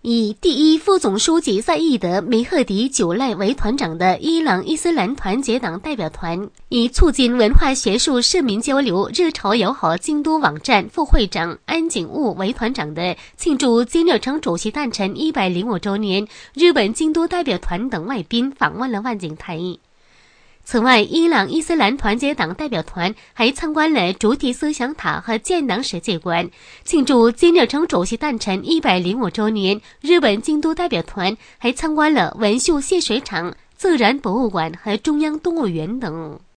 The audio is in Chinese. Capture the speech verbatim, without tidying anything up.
以第一副总书记赛义德·梅赫迪·久赖为团长的伊朗伊斯兰团结党代表团，以促进文化学术市民交流热潮友好京都网站副会长安井悟为团长的庆祝金日成主席诞辰一百零五周年日本京都代表团等外宾访问了万景台。此外，伊朗伊斯兰团结党代表团还参观了主体思想塔和建党史迹馆。庆祝金日成主席诞辰一百零五周年，日本京都代表团还参观了文秀戏水场、自然博物馆和中央动物园等。